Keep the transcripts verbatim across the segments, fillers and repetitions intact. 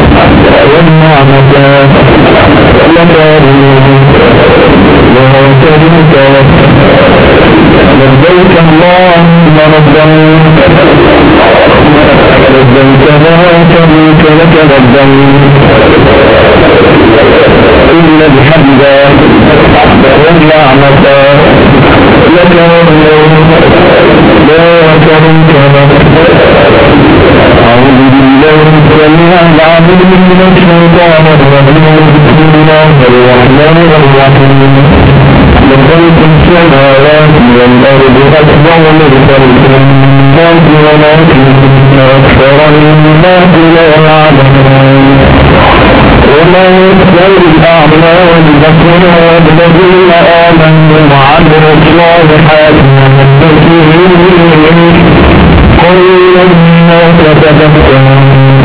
والنعمة لك لا شريك لك لبيك اللهم ربنا لبيك لا شريك لك لبيك إن الحمد والنعمة لك لا شريك لك. أعوذ بالله السميع العليم من الشيطان الرجيم. بسم الله الرحمن الرحيم. لبيك السماوات والأرض أكبر من خلق الناس ولكن أكثر الناس لا يعلمون. وما يستوي الأعمى والبصير والذين آمنوا وعملوا الصالحات كل الناس تذكرون.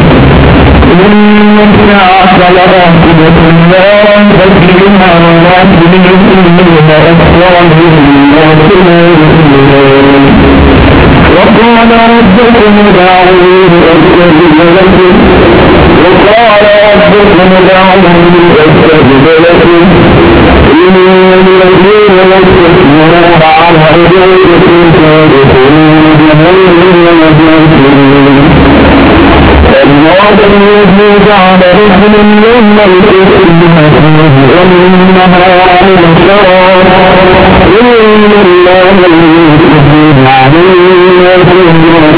إن الساعة لآتية لا ريب فيها ولكن أكثر الناس لا يؤمنون. وقال ربكم ادعوني أستجب لكم وقال ربكم ادعوني أستجب لكم إن الذين يستكبرون عن عبادتي سيدخلون جهنم داخرين. الله الذي جعل لكم الليل لتسكنوا فيه والنهار مبصرا إن الله يصلي عليكم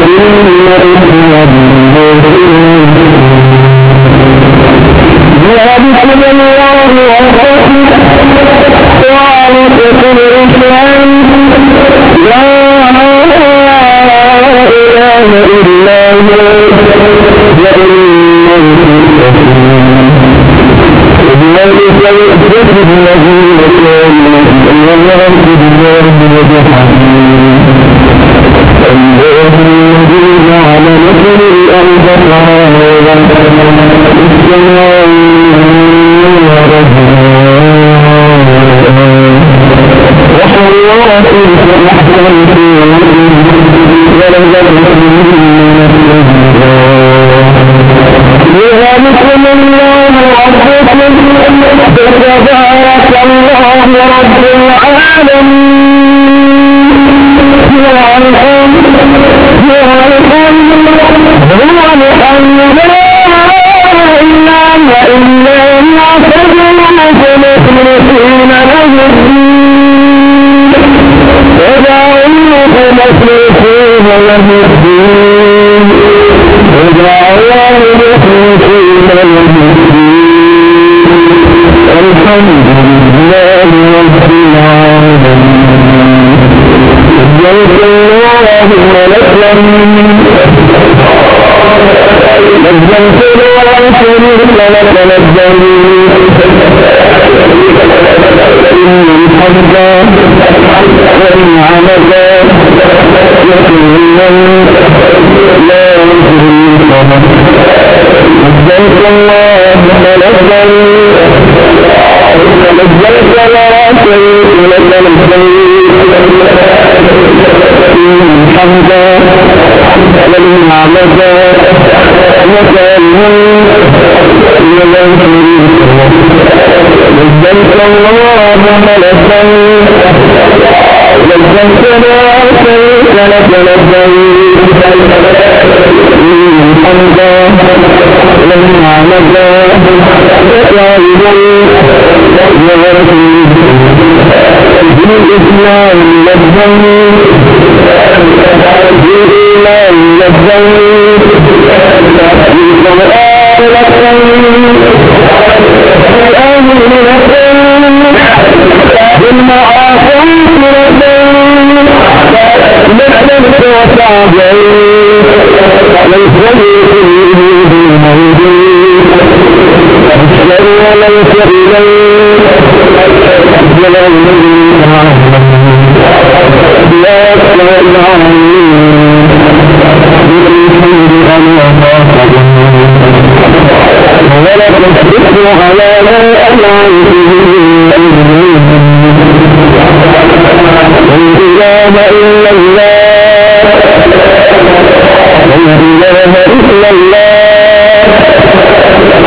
ذلكم الله ربكم وعليكم الإسلام لا إله إلا هو ذلك يؤذف الذين كانوا الله بالله وجحدين. الله الذي جعل لكم الأرض فراشا السماء وصوركم فأحسنتم ولذلكم ذلكم الله ربكم فتبارك الله رب العالمين. هو الحمد هو الحمد هو الحمد لا إله إلا هو فادعوه مخلصين له الدين فادعوه مخلصين له الدين فادعوه مخلصين له الدين الحمد لله رب العالمين. لبيك اللهم لك لبيك لا شريك لك لبيك إن الحمد والنعمة لك الملك لا شريك لك. لبيك اللهم لبيك لبيك لا شريك لك لبيك إن الحمد والنعمة لك الملك لا شريك لك. لبيك اللهم لبيك لبيك لا شريك لك لبيك إن الحمد والنعمة لك الملك لا شريك لك. بالإسلام لبيك بالإيمان لبيك بالقرآن لبيك بالأمر لبيك بالمعاصي لبيك لبيك وسعديك ليس لي كله بالموجود الشر وليس إليك لا يسمع العالمين بالحمد أنا ولا تشركوا على ما أنعم لا إله إلا الله لا إله إلا الله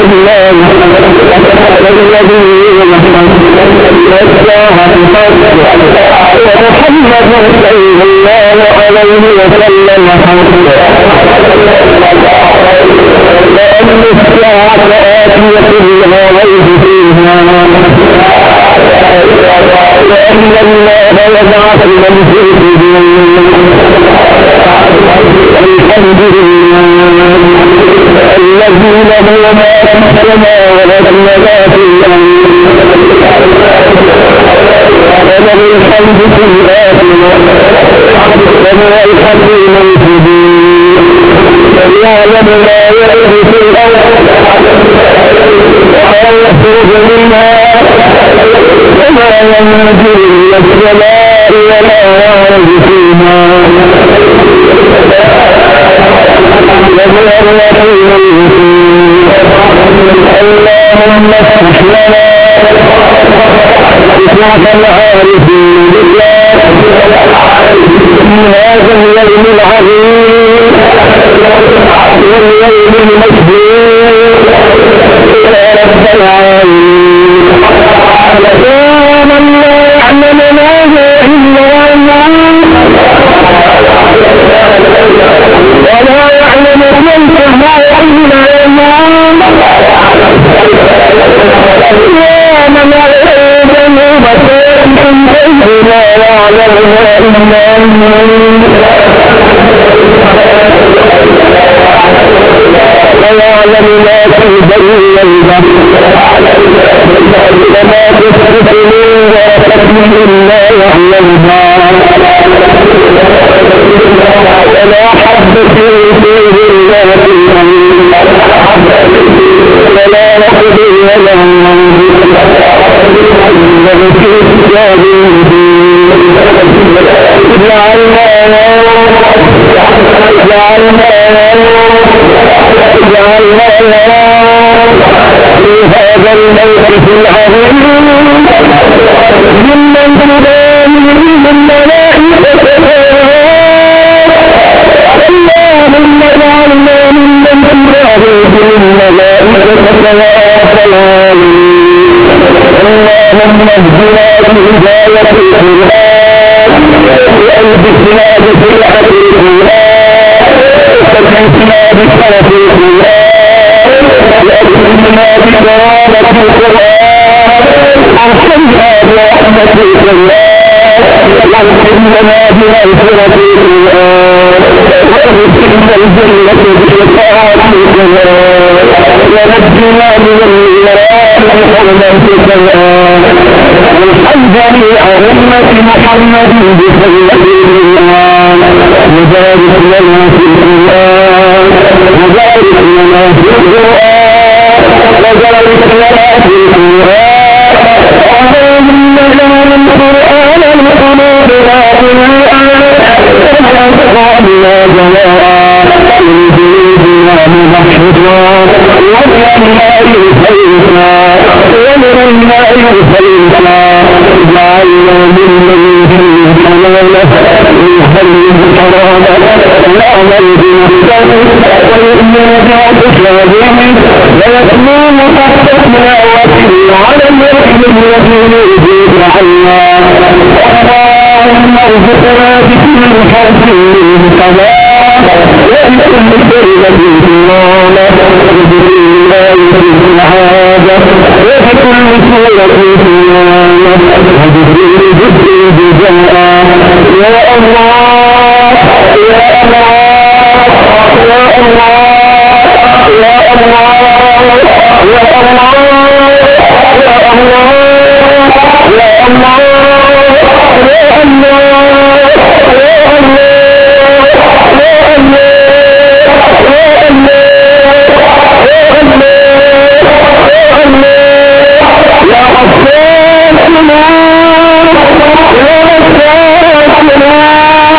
الله الذين ومحمد صلى الله عليه وسلم لأن الساعة آتية لا ريب فيها لأن الله يبعث من في الدين الحمد لله الذي له ما في السماوات وما في الأرض وله الحمد في الآخرة وهو الحكيم الخبير يعلم ما يلج في الأرض وما يخرج منها وما ينزل من السماء وما يعرج فيها وهو الرحيم اللهم افتح لنا فتوح العارفين بالله في هذا اليوم العظيم واليوم المجدود يا رب العالمين يا من لا يعلم ما هو إلا الله ولا يعلم كيف هو إلا الله يا من لا يعلم لا يعلمها إلا ويعلم ما في البر والبحر وما تسقط من ورقة إلا يعلمها ولا حبة في ظلمات الأرض ولا رطب ولا في كتاب جعلنا جعلنا جعلنا في هذا الموقف العظيم ممن تبان من ملائكة اللهم اجعلنا ممن تبان من ملائكة اللهم اهدنا بهداية القرآن والبسنا بسرعة القرآن وتكفنا بشرف القرآن وأكرمنا بكرامة القرآن وارحمنا برحمة القرآن واغفرنا بمغفرة القرآن وادخلنا الجنة بشفاعة القرآن ونجنا من النار بحرمة القرآن والحمد لأمة محمد بسنة القرآن وبارك لنا في القرآن وبارك لنا في القرآن وبارك لنا في القرآن اللهم اجعل القرآن لقلوبنا وأبصارنا جلاء وجلودنا مبشرا ومن الماء سيفا ومن الماء سيفا جعلنا ممن يهل حلاله ويهل حرامه ويعمل بمحكمه ويؤمن بأحكامه ويتلو تحت تلاوته على الوحي الذي يجيب عنا اللهم ارزقنا بكل حرف منه صلاة وبكل كلمة إمامة وبكل آية سعادة وبكل سورة إمامة وبكل ذكر بجاء يا الله يا الله يا الله يا الله يا الله يا الله يا الله يا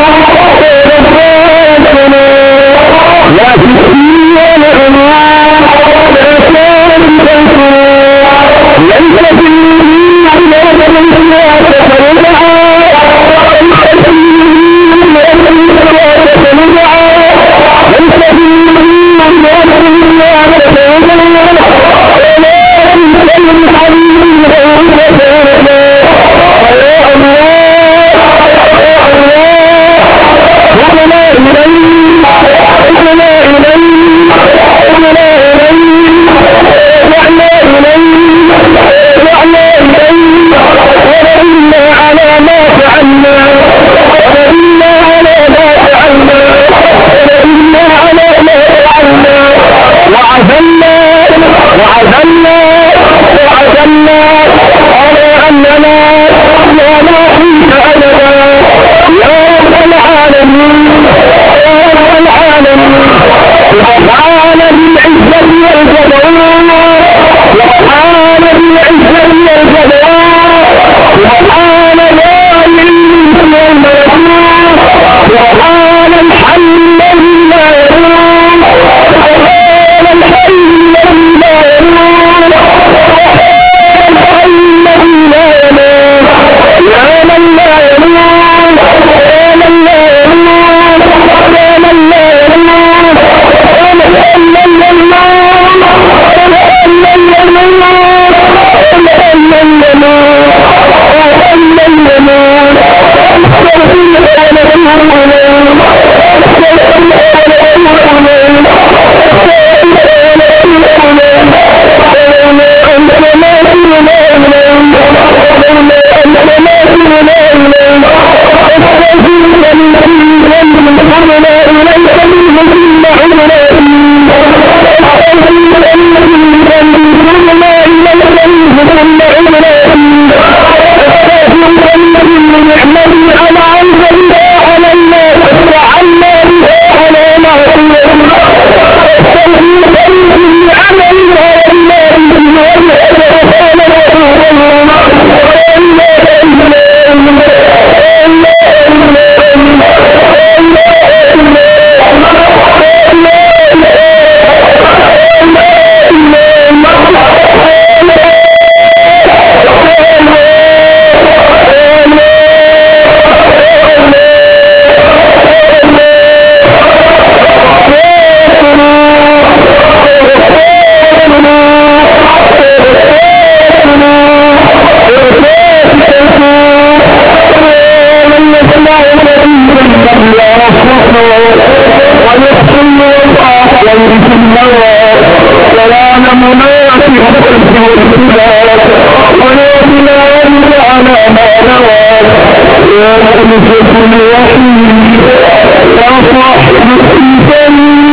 ويحسن والآخ ويرث النوى سلام مناسب الخلق والخلاف ويأتنا ويرد على ما نوى يا مؤلف كل وحيد يا صاحب الإنسان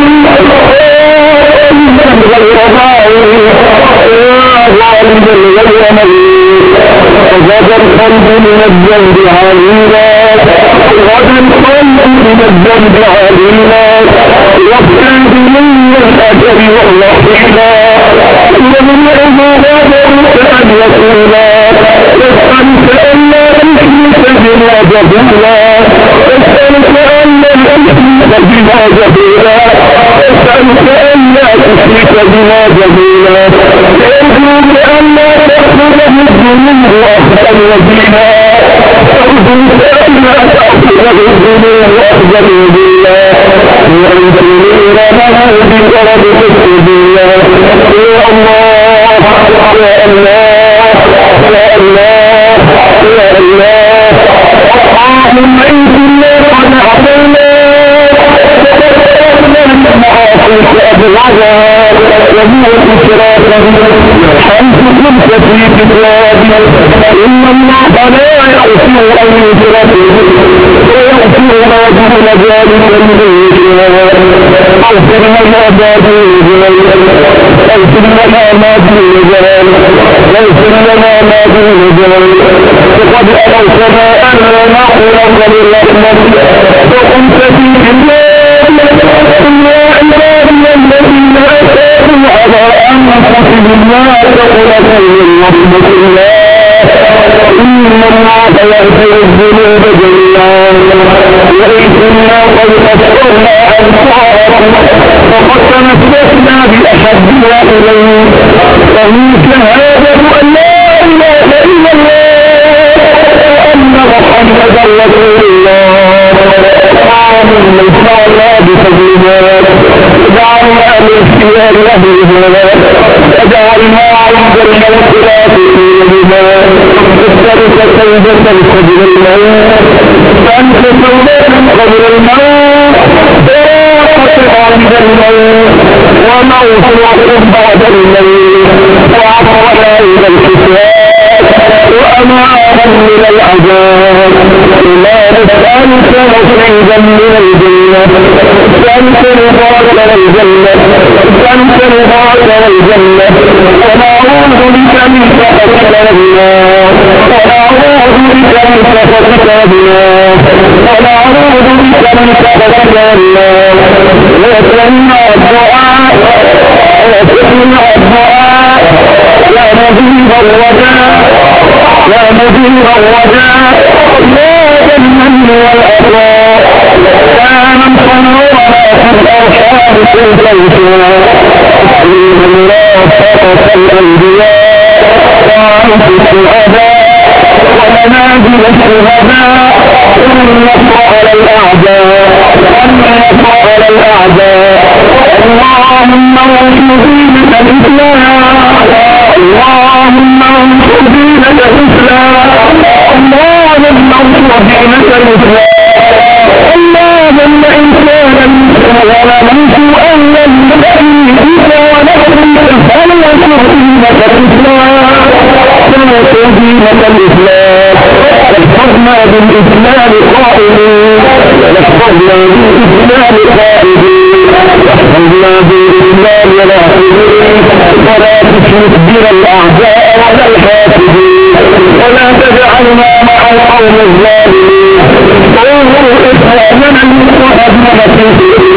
غير ضعيف يا ظالم غير مليك وزاد القلب من الذنب علينا غدا القلب من الذنب علينا وافتاد من الأجل والرحيلا ومن عبادات أن يكونا اسألك أن لا تشرك بنا جبولا اسألك أن لا تشرك بنا جبولا اسألك أن لا تشرك بنا جبولا ارجوك أن لا تأخذ بالذنوب وأخذ وبينا ارجوك أن لا تأخذ بالذنوب وأخذ وبينا وأن تنير لنا بكرم بالله يا الله يا الله يا الله يا الله اللهم إنا قد أعطينا معاصيك أبوعها وهو إشراك حيث كنت في كتابي إن الله لا يغفر أن يشرك ويغفر ما دون ذلك لمن يشاء اغفر لنا ما دون ذلك اغفر لنا ما دون ذلك اغفر لنا ما دون ذلك فقد أمرتنا أن نقول للرحمة وكنت في الله يا عبادي الذين أسرفوا على أنفسهم لا تقنطوا من رحمة الله إن الله يغفر الذنوب جميعا وإنا قد أسرنا أنصارهم فقد تمسكنا بأحبنا إليه ومن شهادة أن لا إله إلا الله وأن محمدا رسول الله آمين إن شاء الله بفضلك اجعلنا الاختيار له اجعلنا عند المغفرات بها اخترت توبة قبل الموت فأنت توبة قبل الموت ضاقت عند الموت وموت بعد الموت وعطرنا إلى الحساب وأمانا من العذاب لا نسألك نصيبا من الجنة نسألك رضاك والجنة نسألك رضاك والجنة ونعوذ بك من سخطك والنار ونعوذ بك من سخطك والنار ونعوذ بك من سخطك والنار وسمع الدعاء وسمع الدعاء يا مجيب الرجاء يا مجيب الرجاء يا ذا المن والأطراء يا من صنعنا في الأرحام كيف يشاء تسليم مرافقة الأنبياء وعيد الشهداء ومنازل الشهداء النصر على الأعداء النصر على الأعداء اللهم انصر دينك الإسلام اللهم انصر دينك الإسلام اللهم انصر دينك الإسلام اللهم إنسانا ظلمت أهلا المسلمين ونحن فلينصر دينك الإسلام فلينصر دينك الإسلام احفظنا بالإسلام قائمين احفظنا بالإسلام قائمين احفظنا بالإسلام لاحقين ولا تشرك بنا الأعداء ولا الحاسدين ولا تجعلنا مع القوم الظالمين انظر إخواننا وأبننا في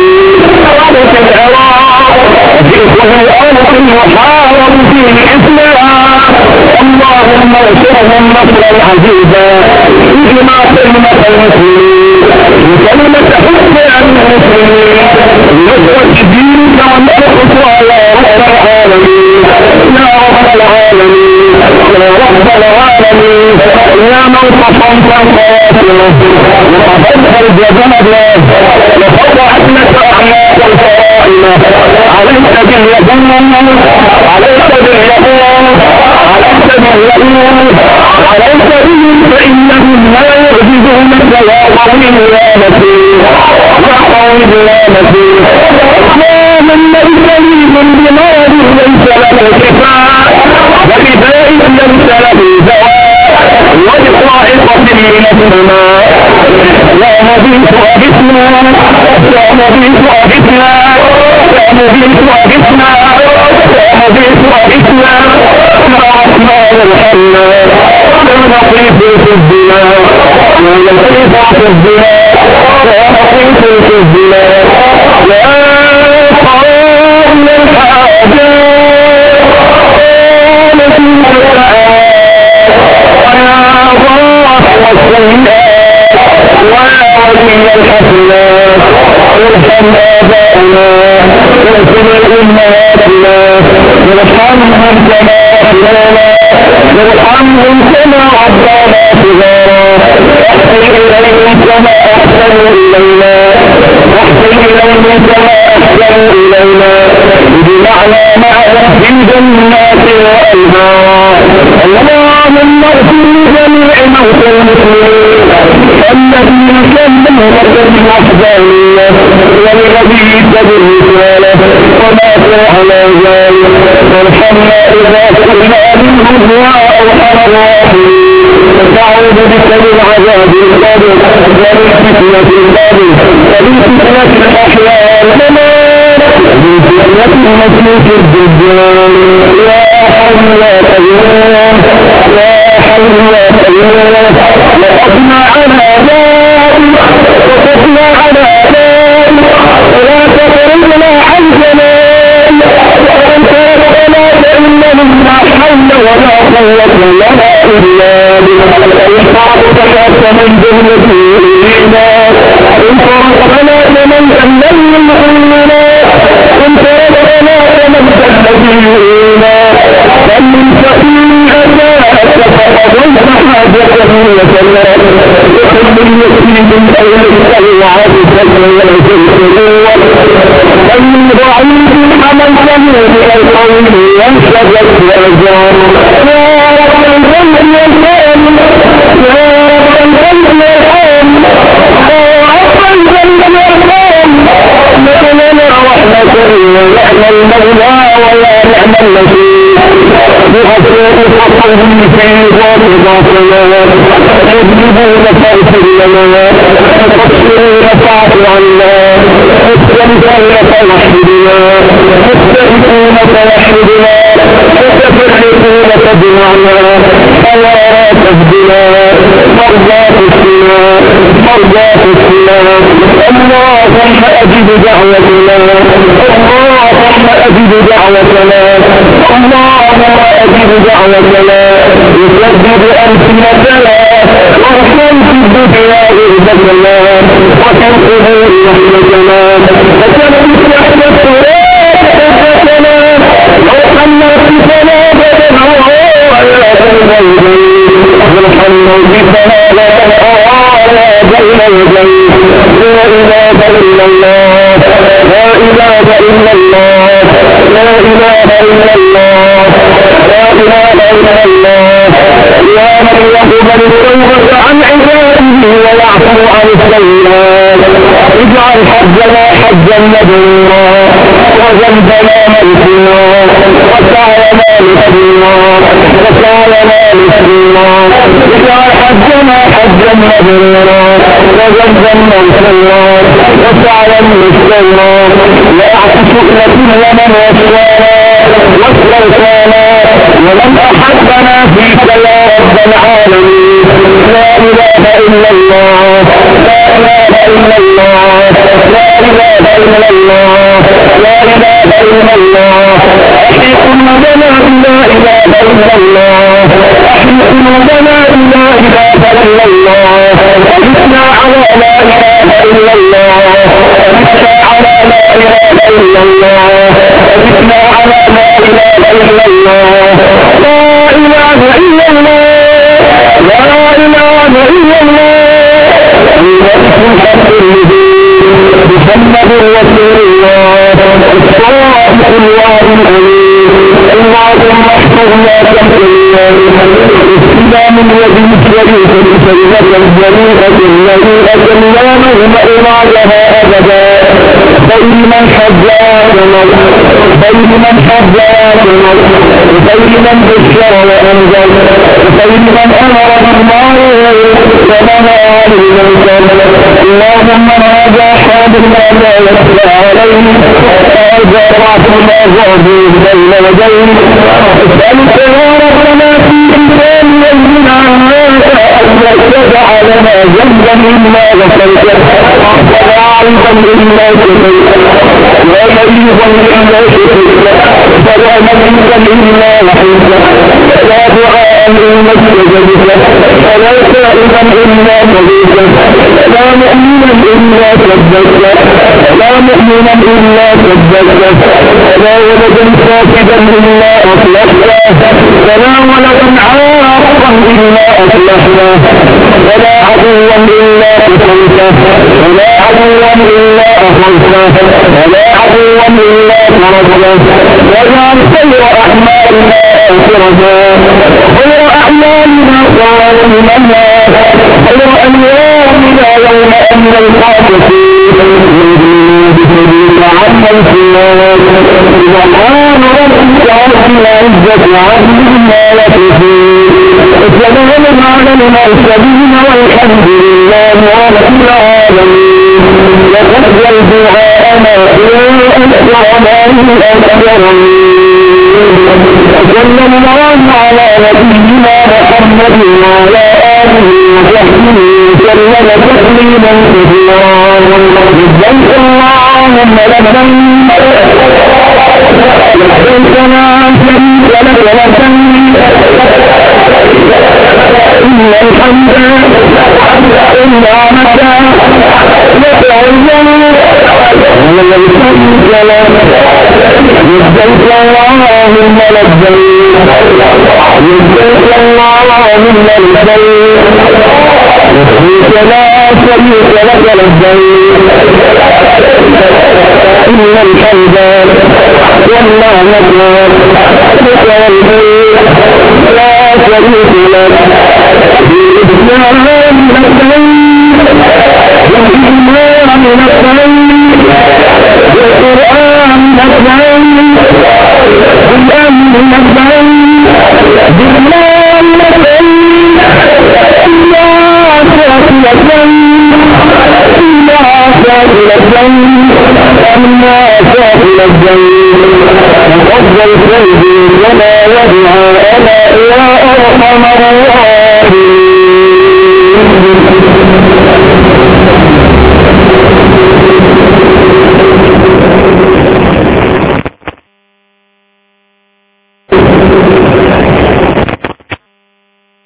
أرض العراق وفي الأرض المحارب في الإسلام اللهم انصرهم نصرا عزيزا بما كلمة المسلمين وكلمة حسن المسلمين نصرة دينك ونصرة على رب العالمين يا رب العالمين يا رب العالمين يا من صفنت الخواتم وصفنت الجبال وفضحت لك أعماق الفرائم عليك باليهود عليك باليهود عليك باليهود عليك بهم فإنهم لا يعجزونك يا قوي يا مسيح يا قوي إلا نسير اللهم الكريم بمرض ليس له شفاء وبداء ليس له دواء ولصاعقة من السماء يا مبيت أغثنا يا مبيت أغثنا يا مبيت أغثنا يا مبيت أغثنا يا رحمن ارحمنا يا لطيف في الزنا يا لطيف في الزنا يا لطيف في الزنا يا قوم الحاجات يا لطيف السعادة ويا ضاحك السيئات ويا ولي الحسنات ارحم آباءنا وارحم أمهاتنا وارحمهم كما ربونا وارحمهم كما ربونا صغارا واحسن إليهم كما أحسنوا إلينا واحسن إليهم كما أحسنوا إلينا بمعنى معهم في جنات وأنهار اللهم اغفر لجميع موتى المسلمين الذين كملوا بالوحدانية والذين بالرسالة وماتوا على ذلك وارحمنا إذا كنا منهم يا أرحم الراحمين نعوذ بك من عذاب القبر ومن فتنة القبر ومن فتنة الأحياء والممات ومن فتنة المسيح الدجال يا حي يا قيوم يا حي يا قيوم وقفنا على ذلك وقفنا على ذلك ولا تقربنا عن جمال وأن تركنا فإن منا حول ولا قوة لنا إلا بك إحفظك شأت من جهة الإيمان إن تركنا فمن الذي يؤمننا إن تركنا فمن الذي فمن فقير أتاك فقضيت حاجته وسلام وكل يسير من أولئك العابد والعزيز القوة ومن ضعيف حملته من القوم وانشغلت وأجار يا رب الجنة والكرم يا رب الجنة والكرم يا رب الجنة والكرم لنا رحمة ونعم المولى ولا نعم النصير بغفرة فضله في ورضاكنا اجلبون فاغفر لنا تقصرون فاعف عنا استمتعون فوحدنا تستغفرون فوحدنا تتفرقون فاجمعنا فلا تهدنا مرضى تسلنا مرضى تسلنا اللهم أجب دعوتنا اللهم أجب دعوتنا اللهم أجب دعوتنا يسدد ألسنتنا وارحم في الدنيا غربتنا وفي القبور رحمتنا وثبت تحت التراب حجتنا وارحمنا في ثلاثتنا ويا بين يديك وارحمنا في ثلاثتنا ويا بين يديك لا إله إلا الله لا إله إلا الله لا إله إلا الله لا إله إلا الله يا من يقبل التوبة عن عباده ويعفو عن السيئات اجعل حجنا حجا مبرورا وذنبنا مغفورا وسعينا مسرورا وسعينا مسرورا اجعل حجنا حجا مبرورا وذنبا مغفورا وسعيا مسرورا واعف شؤلة لمن وسوانا واستوفانا ومن احبنا فيك يا رب العالمين لا اله الا الله لا اله الا الله لا اله الا الله لا اله الا الله احي قلوبنا لا اله الا الله احي قلوبنا لا اله الا الله اجتنا على لا اله الا الله اجتنا على لا اله الا الله اجتنا على لا اله الا الله لا اله الا الله لا اله الا الله الملك الحق المبين محمد رسول الله الصادق الله الامين اللهم احفظنا تحفظنا استلام يديك وليك بسيئة الجريئة الذي اجلناهم الى ابدا خير من حجات خير من حجات خير من بشر وأنزل خير من أمر بالمعروف ونهى عن المنكر اللهم هذا حاضر ما لا يخفى عليه هذا رعد ما ظهره بين يديه اسألك يا ربنا في إنسان يجمع هذا أن يتبع لنا ذنبا إلا غفرته ولا عيبا إلا كفيته ولا مريضا إلا شفيته ولا مريضا إلا وحيته ولا دعاء إلا استجبته ولا سائلا إلا قضيته ولا مؤمنا إلا صدقته ولا مؤمنا إلا صدقته ولا ولدا فاسدا إلا أصلحته ولا ولدا عاقا إلا أصلحته ولا عدوا إلا قتلته ولا عدوا إلا أخذته ولا عدوا إلا طردته واجعل خير أعمالنا آخرها خير أعمالنا صالحا خير أيامنا يوم أن نلقاك فيه عما الخيار سبحان ربك رب العزة عما يصفون وسلام على المرسلين والحمد لله رب العالمين وقبل دعاءنا إن أكرم وصلى الله على نبينا محمد وعلى آله وصحبه وسلم تسليما كثيرا لبيك اللهم لبيك لبيك لا شريك لك لبيك إن الحمد والنعمة لك والملك ولك السلام لبيك اللهم لبيك لبيك اللهم لبيك لبيك لا شريك لك لبيك إن الحمد والنعمة لك والملك لا شريك لك بالإسلام لبيك بالإيمان لبيك بالقرآن لبيك بالأمن لبيك بالمال لبيك إلا عافاك لبيك إلا عافاك لبيك إلا عافاك لبيك وقبل خير لنا ودعاءنا يا أرحم الراحمين